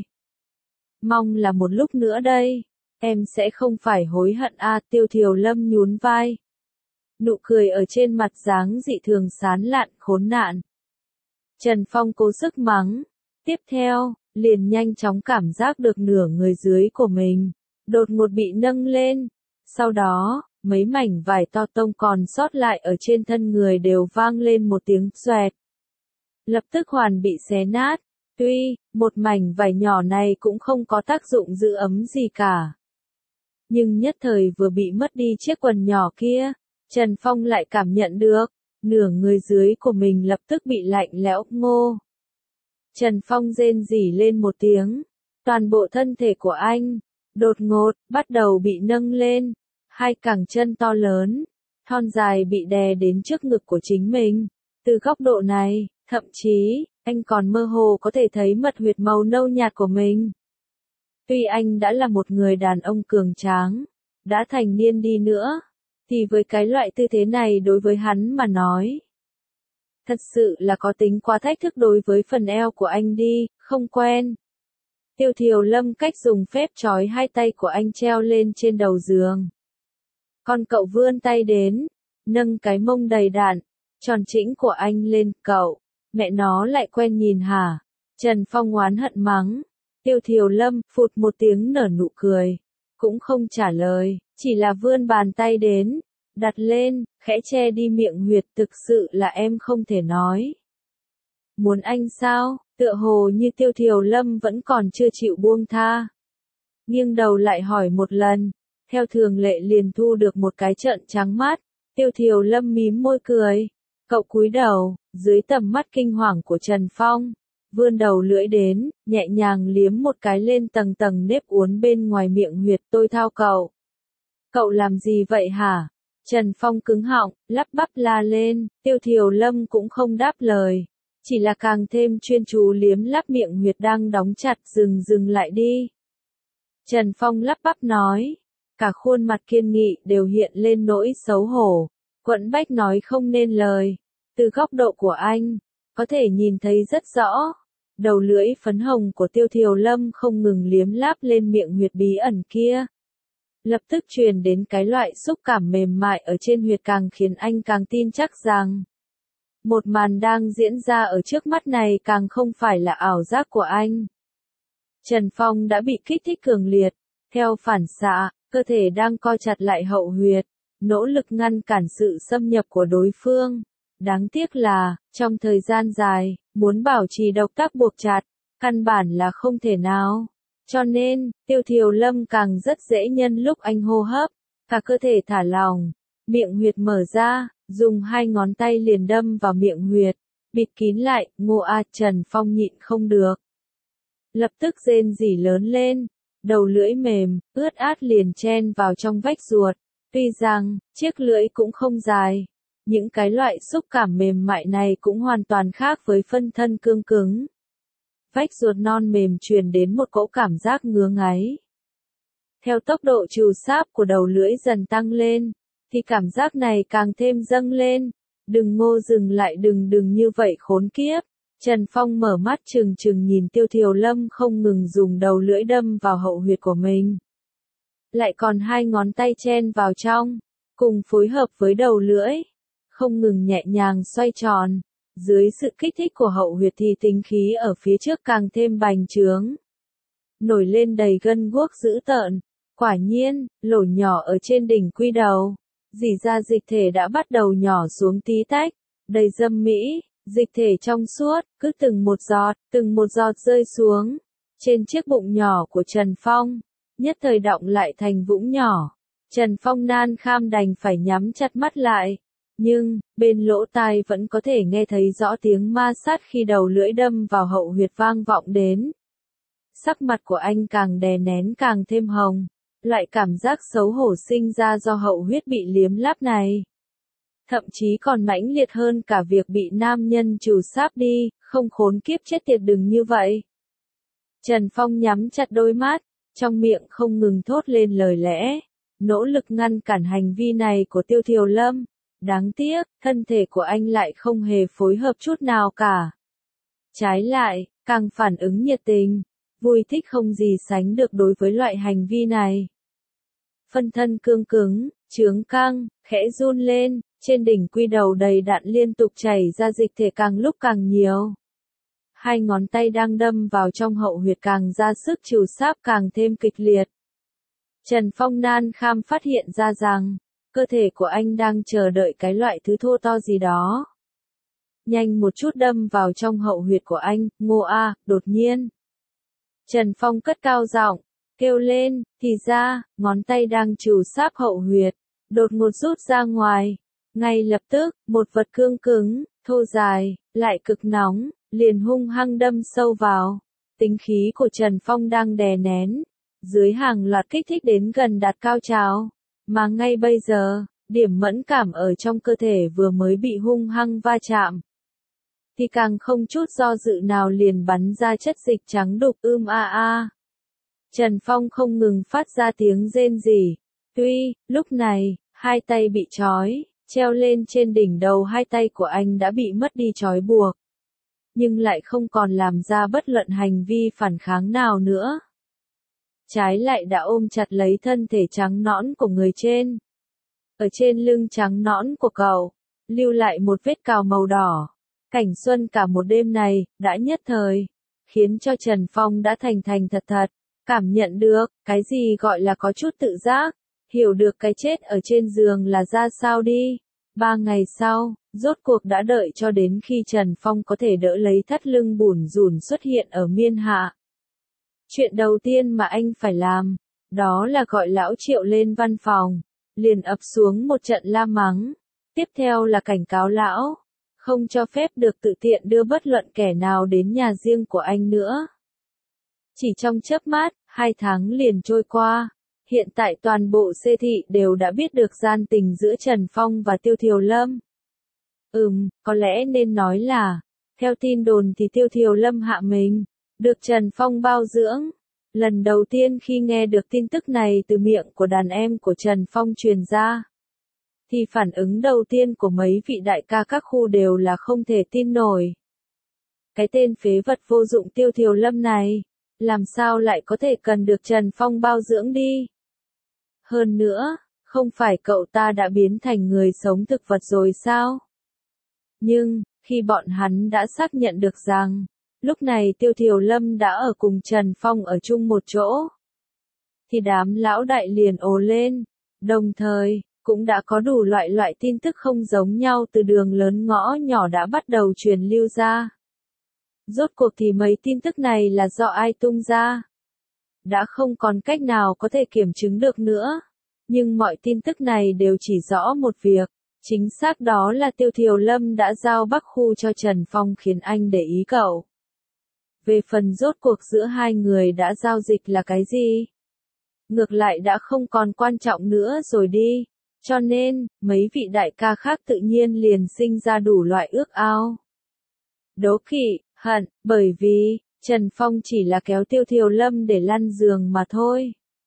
Mong là một lúc nữa đây, em sẽ không phải hối hận a. Tiêu Thiều Lâm nhún vai. Nụ cười ở trên mặt dáng dị thường sán lạn, khốn nạn. Trần Phong cố sức mắng. Tiếp theo, liền nhanh chóng cảm giác được nửa người dưới của mình đột ngột bị nâng lên. Sau đó, mấy mảnh vải to tông còn sót lại ở trên thân người đều vang lên một tiếng xoẹt. Lập tức hoàn bị xé nát. Tuy, một mảnh vải nhỏ này cũng không có tác dụng giữ ấm gì cả. Nhưng nhất thời vừa bị mất đi chiếc quần nhỏ kia, Trần Phong lại cảm nhận được, nửa người dưới của mình lập tức bị lạnh lẽo ngô. Trần Phong rên rỉ lên một tiếng, toàn bộ thân thể của anh, đột ngột, bắt đầu bị nâng lên, hai cẳng chân to lớn, thon dài bị đè đến trước ngực của chính mình. Từ góc độ này, thậm chí, anh còn mơ hồ có thể thấy mật huyệt màu nâu nhạt của mình. Tuy anh đã là một người đàn ông cường tráng, đã thành niên đi nữa, thì với cái loại tư thế này đối với hắn mà nói, thật sự là có tính quá thách thức đối với phần eo của anh đi, không quen. Tiêu Thiều Lâm cách dùng phép trói hai tay của anh treo lên trên đầu giường. Còn cậu vươn tay đến, nâng cái mông đầy đặn, tròn trĩnh của anh lên, cậu, mẹ nó lại quen nhìn hả? Trần Phong oán hận mắng. Tiêu Thiều Lâm, phụt một tiếng nở nụ cười, cũng không trả lời, chỉ là vươn bàn tay đến, đặt lên, khẽ che đi miệng huyệt, thực sự là em không thể nói. Muốn anh sao? Tựa hồ như Tiêu Thiều Lâm vẫn còn chưa chịu buông tha. Nghiêng đầu lại hỏi một lần, theo thường lệ liền thu được một cái trợn trắng mắt. Tiêu Thiều Lâm mím môi cười, cậu cúi đầu, dưới tầm mắt kinh hoàng của Trần Phong, vươn đầu lưỡi đến, nhẹ nhàng liếm một cái lên tầng tầng nếp uốn bên ngoài miệng huyệt. Tôi thao cậu. Cậu làm gì vậy hả? Trần Phong cứng họng, lắp bắp la lên. Tiêu Thiều Lâm cũng không đáp lời, chỉ là càng thêm chuyên chú liếm láp miệng huyệt đang đóng chặt. Dừng lại đi. Trần Phong lắp bắp nói, cả khuôn mặt kiên nghị đều hiện lên nỗi xấu hổ, quẫn bách nói không nên lời. Từ góc độ của anh, có thể nhìn thấy rất rõ, đầu lưỡi phấn hồng của Tiêu Thiều Lâm không ngừng liếm láp lên miệng huyệt bí ẩn kia. Lập tức truyền đến cái loại xúc cảm mềm mại ở trên huyệt, càng khiến anh càng tin chắc rằng một màn đang diễn ra ở trước mắt này càng không phải là ảo giác của anh. Trần Phong đã bị kích thích cường liệt, theo phản xạ, cơ thể đang co chặt lại hậu huyệt, nỗ lực ngăn cản sự xâm nhập của đối phương. Đáng tiếc là, trong thời gian dài, muốn bảo trì động tác buộc chặt, căn bản là không thể nào. Cho nên, Tiêu Thiều Lâm càng rất dễ nhân lúc anh hô hấp, cả cơ thể thả lỏng, miệng huyệt mở ra, dùng hai ngón tay liền đâm vào miệng huyệt, bịt kín lại. Ngô a. Trần Phong nhịn không được, lập tức rên rỉ lớn lên, đầu lưỡi mềm, ướt át liền chen vào trong vách ruột. Tuy rằng, chiếc lưỡi cũng không dài, những cái loại xúc cảm mềm mại này cũng hoàn toàn khác với phân thân cương cứng. Vách ruột non mềm truyền đến một cỗ cảm giác ngứa ngáy. Theo tốc độ trù sáp của đầu lưỡi dần tăng lên, thì cảm giác này càng thêm dâng lên. Đừng Ngô, dừng lại, đừng như vậy khốn kiếp. Trần Phong mở mắt trừng trừng nhìn Tiêu Thiều Lâm không ngừng dùng đầu lưỡi đâm vào hậu huyệt của mình. Lại còn hai ngón tay chen vào trong, cùng phối hợp với đầu lưỡi, không ngừng nhẹ nhàng xoay tròn. Dưới sự kích thích của hậu huyệt thì tính khí ở phía trước càng thêm bành trướng, nổi lên đầy gân guốc dữ tợn. Quả nhiên, lỗ nhỏ ở trên đỉnh quy đầu, rỉ ra dịch thể đã bắt đầu nhỏ xuống tí tách, đầy dâm mỹ, dịch thể trong suốt, cứ từng một giọt rơi xuống trên chiếc bụng nhỏ của Trần Phong. nhất thời đọng lại thành vũng nhỏ. Trần Phong nan kham đành phải nhắm chặt mắt lại. Nhưng, bên lỗ tai vẫn có thể nghe thấy rõ tiếng ma sát khi đầu lưỡi đâm vào hậu huyệt vang vọng đến. Sắc mặt của anh càng đè nén càng thêm hồng. Loại cảm giác xấu hổ sinh ra do hậu huyết bị liếm láp này. Thậm chí còn mãnh liệt hơn cả việc bị nam nhân trừ sáp đi, không khốn kiếp chết tiệt đừng như vậy. Trần Phong nhắm chặt đôi mắt, trong miệng không ngừng thốt lên lời lẽ, nỗ lực ngăn cản hành vi này của Tiêu Thiều Lâm. Đáng tiếc, thân thể của anh lại không hề phối hợp chút nào cả. Trái lại, càng phản ứng nhiệt tình, vui thích không gì sánh được đối với loại hành vi này. Phân thân cương cứng, chướng căng, khẽ run lên, trên đỉnh quy đầu đầy đặn liên tục chảy ra dịch thể càng lúc càng nhiều. Hai ngón tay đang đâm vào trong hậu huyệt càng ra sức trừ sáp càng thêm kịch liệt. Trần Phong nan kham phát hiện ra rằng, cơ thể của anh đang chờ đợi cái loại thứ thô to gì đó. Nhanh một chút đâm vào trong hậu huyệt của anh, ngô a, đột nhiên. Trần Phong cất cao giọng, kêu lên, thì ra, ngón tay đang trừ sáp hậu huyệt, đột ngột rút ra ngoài. Ngay lập tức, một vật cương cứng, thô dài, lại cực nóng, liền hung hăng đâm sâu vào. Tính khí của Trần Phong đang đè nén, dưới hàng loạt kích thích đến gần đạt cao trào. Mà ngay bây giờ, điểm mẫn cảm ở trong cơ thể vừa mới bị hung hăng va chạm. Thì càng không chút do dự nào liền bắn ra chất dịch trắng đục a. Trần Phong không ngừng phát ra tiếng rên rỉ. Tuy, lúc này, hai tay bị trói, treo lên trên đỉnh đầu hai tay của anh đã bị mất đi trói buộc. Nhưng lại không còn làm ra bất luận hành vi phản kháng nào nữa. Trái lại đã ôm chặt lấy thân thể trắng nõn của người trên. Ở trên lưng trắng nõn của cậu, lưu lại một vết cào màu đỏ. Cảnh xuân cả một đêm này, đã nhất thời, khiến cho Trần Phong đã thành thành thật thật, cảm nhận được, cái gì gọi là có chút tự giác, hiểu được cái chết ở trên giường là ra sao đi. 3 ngày sau, rốt cuộc đã đợi cho đến khi Trần Phong có thể đỡ lấy thắt lưng bủn rủn xuất hiện ở miên hạ. Chuyện đầu tiên mà anh phải làm, đó là gọi lão Triệu lên văn phòng, liền ập xuống một trận la mắng. Tiếp theo là cảnh cáo lão, không cho phép được tự tiện đưa bất luận kẻ nào đến nhà riêng của anh nữa. Chỉ trong chớp mắt, 2 tháng liền trôi qua. Hiện tại toàn bộ Xê Thị đều đã biết được gian tình giữa Trần Phong và Tiêu Thiều Lâm. Có lẽ nên nói là, theo tin đồn thì Tiêu Thiều Lâm hạ mình, được Trần Phong bao dưỡng. Lần đầu tiên khi nghe được tin tức này từ miệng của đàn em của Trần Phong truyền ra, thì phản ứng đầu tiên của mấy vị đại ca các khu đều là không thể tin nổi. Cái tên phế vật vô dụng Tiêu Thiều Lâm này, làm sao lại có thể cần được Trần Phong bao dưỡng đi? Hơn nữa, không phải cậu ta đã biến thành người sống thực vật rồi sao? Nhưng, khi bọn hắn đã xác nhận được rằng, lúc này Tiêu Thiều Lâm đã ở cùng Trần Phong ở chung một chỗ, thì đám lão đại liền ồ lên, đồng thời, cũng đã có đủ loại tin tức không giống nhau từ đường lớn ngõ nhỏ đã bắt đầu truyền lưu ra. Rốt cuộc thì mấy tin tức này là do ai tung ra? Đã không còn cách nào có thể kiểm chứng được nữa. Nhưng mọi tin tức này đều chỉ rõ một việc, chính xác đó là Tiêu Thiều Lâm đã giao Bắc Khu cho Trần Phong khiến anh để ý cậu. Về phần rốt cuộc giữa hai người đã giao dịch là cái gì? Ngược lại đã không còn quan trọng nữa rồi đi. Cho nên, mấy vị đại ca khác tự nhiên liền sinh ra đủ loại ước ao. Đố kỵ, hận, bởi vì, Trần Phong chỉ là kéo Tiêu Thiều Lâm để lăn giường mà thôi.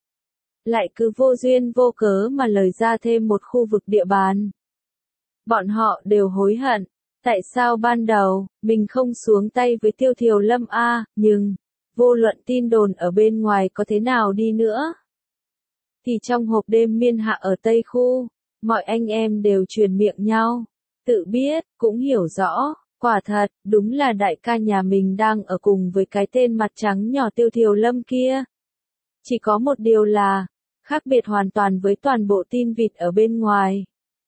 Lại cứ vô duyên vô cớ mà lời ra thêm một khu vực địa bàn. Bọn họ đều hối hận, tại sao ban đầu, mình không xuống tay với Tiêu Thiều Lâm nhưng, vô luận tin đồn ở bên ngoài có thế nào đi nữa. Thì trong hộp đêm miên hạ ở Tây Khu, mọi anh em đều truyền miệng nhau, tự biết, cũng hiểu rõ, quả thật, đúng là đại ca nhà mình đang ở cùng với cái tên mặt trắng nhỏ Tiêu Thiều Lâm kia. Chỉ có một điều là, khác biệt hoàn toàn với toàn bộ tin vịt ở bên ngoài.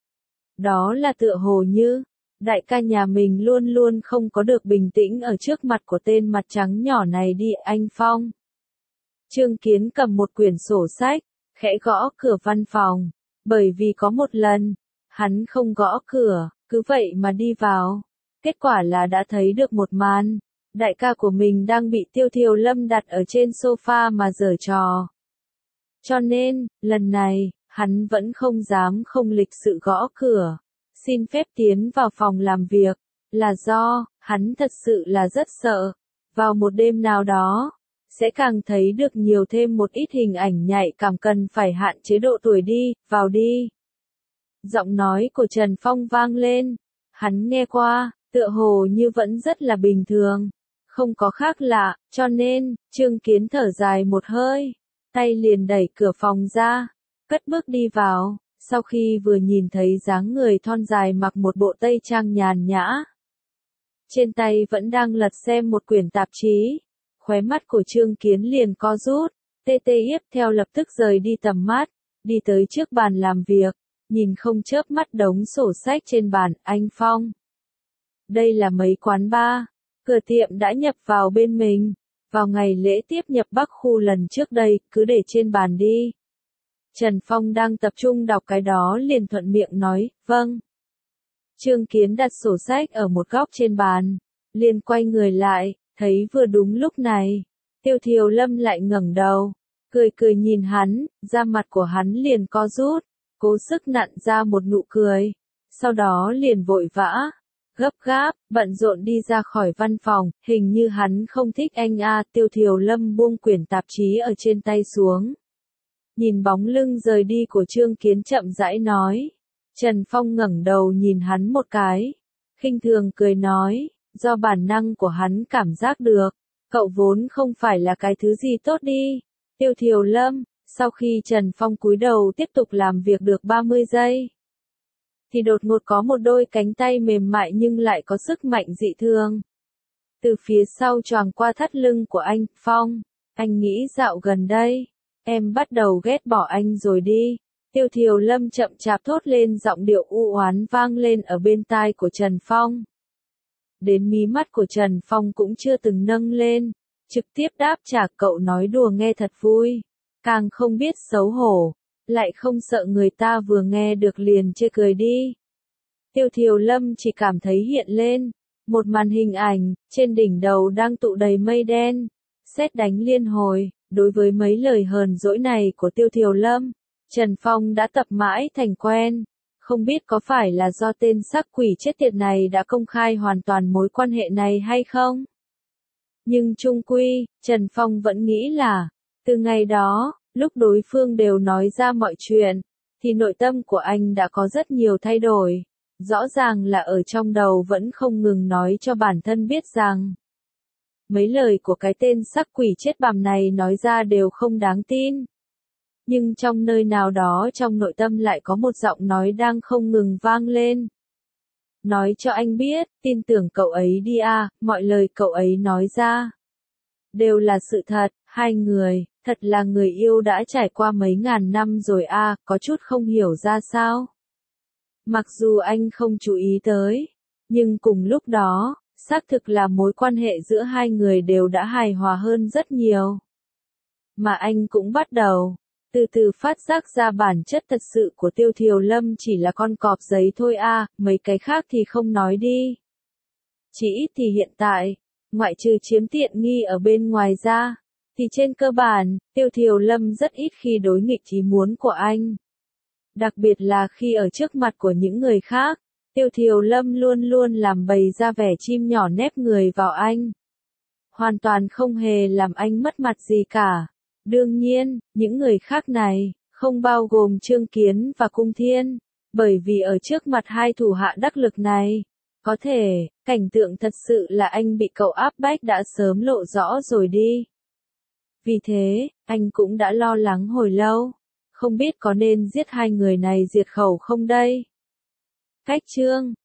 Đó là tựa hồ như, đại ca nhà mình luôn luôn không có được bình tĩnh ở trước mặt của tên mặt trắng nhỏ này đi anh Phong. Trương Kiến cầm một quyển sổ sách, khẽ gõ cửa văn phòng. Bởi vì có một lần, hắn không gõ cửa, cứ vậy mà đi vào. Kết quả là đã thấy được một màn. Đại ca của mình đang bị Tiêu Thiều Lâm đặt ở trên sofa mà giở trò. Cho nên, lần này, hắn vẫn không dám không lịch sự gõ cửa. Xin phép tiến vào phòng làm việc. Là do, hắn thật sự là rất sợ. Vào một đêm nào đó, sẽ càng thấy được nhiều thêm một ít hình ảnh nhạy cảm cần phải hạn chế độ tuổi đi, vào đi. Giọng nói của Trần Phong vang lên. Hắn nghe qua, tựa hồ như vẫn rất là bình thường. Không có khác lạ, cho nên, Trương Kiến thở dài một hơi. Tay liền đẩy cửa phòng ra, cất bước đi vào. Sau khi vừa nhìn thấy dáng người thon dài mặc một bộ tây trang nhàn nhã. Trên tay vẫn đang lật xem một quyển tạp chí. Khóe mắt của Trương Kiến liền co rút, tê tiếp theo lập tức rời đi tầm mắt, đi tới trước bàn làm việc, nhìn không chớp mắt đống sổ sách trên bàn. Anh Phong. Đây là mấy quán bar, cửa tiệm đã nhập vào bên mình, vào ngày lễ tiếp nhập Bắc khu lần trước đây, cứ để trên bàn đi. Trần Phong đang tập trung đọc cái đó liền thuận miệng nói, vâng. Trương Kiến đặt sổ sách ở một góc trên bàn, liền quay người lại, thấy vừa đúng lúc này, Tiêu Thiều Lâm lại ngẩng đầu, cười nhìn hắn, da mặt của hắn liền co rút, cố sức nặn ra một nụ cười, sau đó liền vội vã, gấp gáp, bận rộn đi ra khỏi văn phòng, hình như hắn không thích anh a. Tiêu Thiều Lâm buông quyển tạp chí ở trên tay xuống. Nhìn bóng lưng rời đi của Trương Kiến chậm rãi nói. Trần Phong ngẩng đầu nhìn hắn một cái, khinh thường cười nói, do bản năng của hắn cảm giác được, cậu vốn không phải là cái thứ gì tốt đi. Tiêu Thiều Lâm, sau khi Trần Phong cúi đầu tiếp tục làm việc được 30 giây, thì đột ngột có một đôi cánh tay mềm mại nhưng lại có sức mạnh dị thường. Từ phía sau choàng qua thắt lưng của anh, Phong, anh nghĩ dạo gần đây, em bắt đầu ghét bỏ anh rồi đi. Tiêu Thiều Lâm chậm chạp thốt lên, giọng điệu u oán vang lên ở bên tai của Trần Phong. Đến mí mắt của Trần Phong cũng chưa từng nâng lên, trực tiếp đáp trả, cậu nói đùa nghe thật vui, càng không biết xấu hổ, lại không sợ người ta vừa nghe được liền chê cười đi. Tiêu Thiều Lâm chỉ cảm thấy hiện lên một màn hình ảnh, trên đỉnh đầu đang tụ đầy mây đen, sét đánh liên hồi. Đối với mấy lời hờn dỗi này của Tiêu Thiều Lâm, Trần Phong đã tập mãi thành quen, không biết có phải là do tên sắc quỷ chết tiệt này đã công khai hoàn toàn mối quan hệ này hay không? Nhưng chung quy, Trần Phong vẫn nghĩ là, từ ngày đó, lúc đối phương đều nói ra mọi chuyện, thì nội tâm của anh đã có rất nhiều thay đổi, rõ ràng là ở trong đầu vẫn không ngừng nói cho bản thân biết rằng, mấy lời của cái tên sắc quỷ chết bằm này nói ra đều không đáng tin. Nhưng trong nơi nào đó trong nội tâm lại có một giọng nói đang không ngừng vang lên. Nói cho anh biết, tin tưởng cậu ấy đi a, mọi lời cậu ấy nói ra đều là sự thật, hai người, thật là người yêu đã trải qua mấy ngàn năm rồi a, có chút không hiểu ra sao. Mặc dù anh không chú ý tới, nhưng cùng lúc đó, xác thực là mối quan hệ giữa hai người đều đã hài hòa hơn rất nhiều. Mà anh cũng bắt đầu từ từ phát giác ra bản chất thật sự của Tiêu Thiều Lâm chỉ là con cọp giấy thôi a, mấy cái khác thì không nói đi. Chỉ ít thì hiện tại, ngoại trừ chiếm tiện nghi ở bên ngoài ra, thì trên cơ bản, Tiêu Thiều Lâm rất ít khi đối nghịch ý muốn của anh. Đặc biệt là khi ở trước mặt của những người khác, Tiêu Thiều Lâm luôn luôn làm bày ra vẻ chim nhỏ nép người vào anh. Hoàn toàn không hề làm anh mất mặt gì cả. Đương nhiên, những người khác này, không bao gồm Trương Kiến và Cung Thiên, bởi vì ở trước mặt hai thủ hạ đắc lực này, có thể, cảnh tượng thật sự là anh bị cậu áp bách đã sớm lộ rõ rồi đi. Vì thế, anh cũng đã lo lắng hồi lâu, không biết có nên giết hai người này diệt khẩu không đây. Cách chương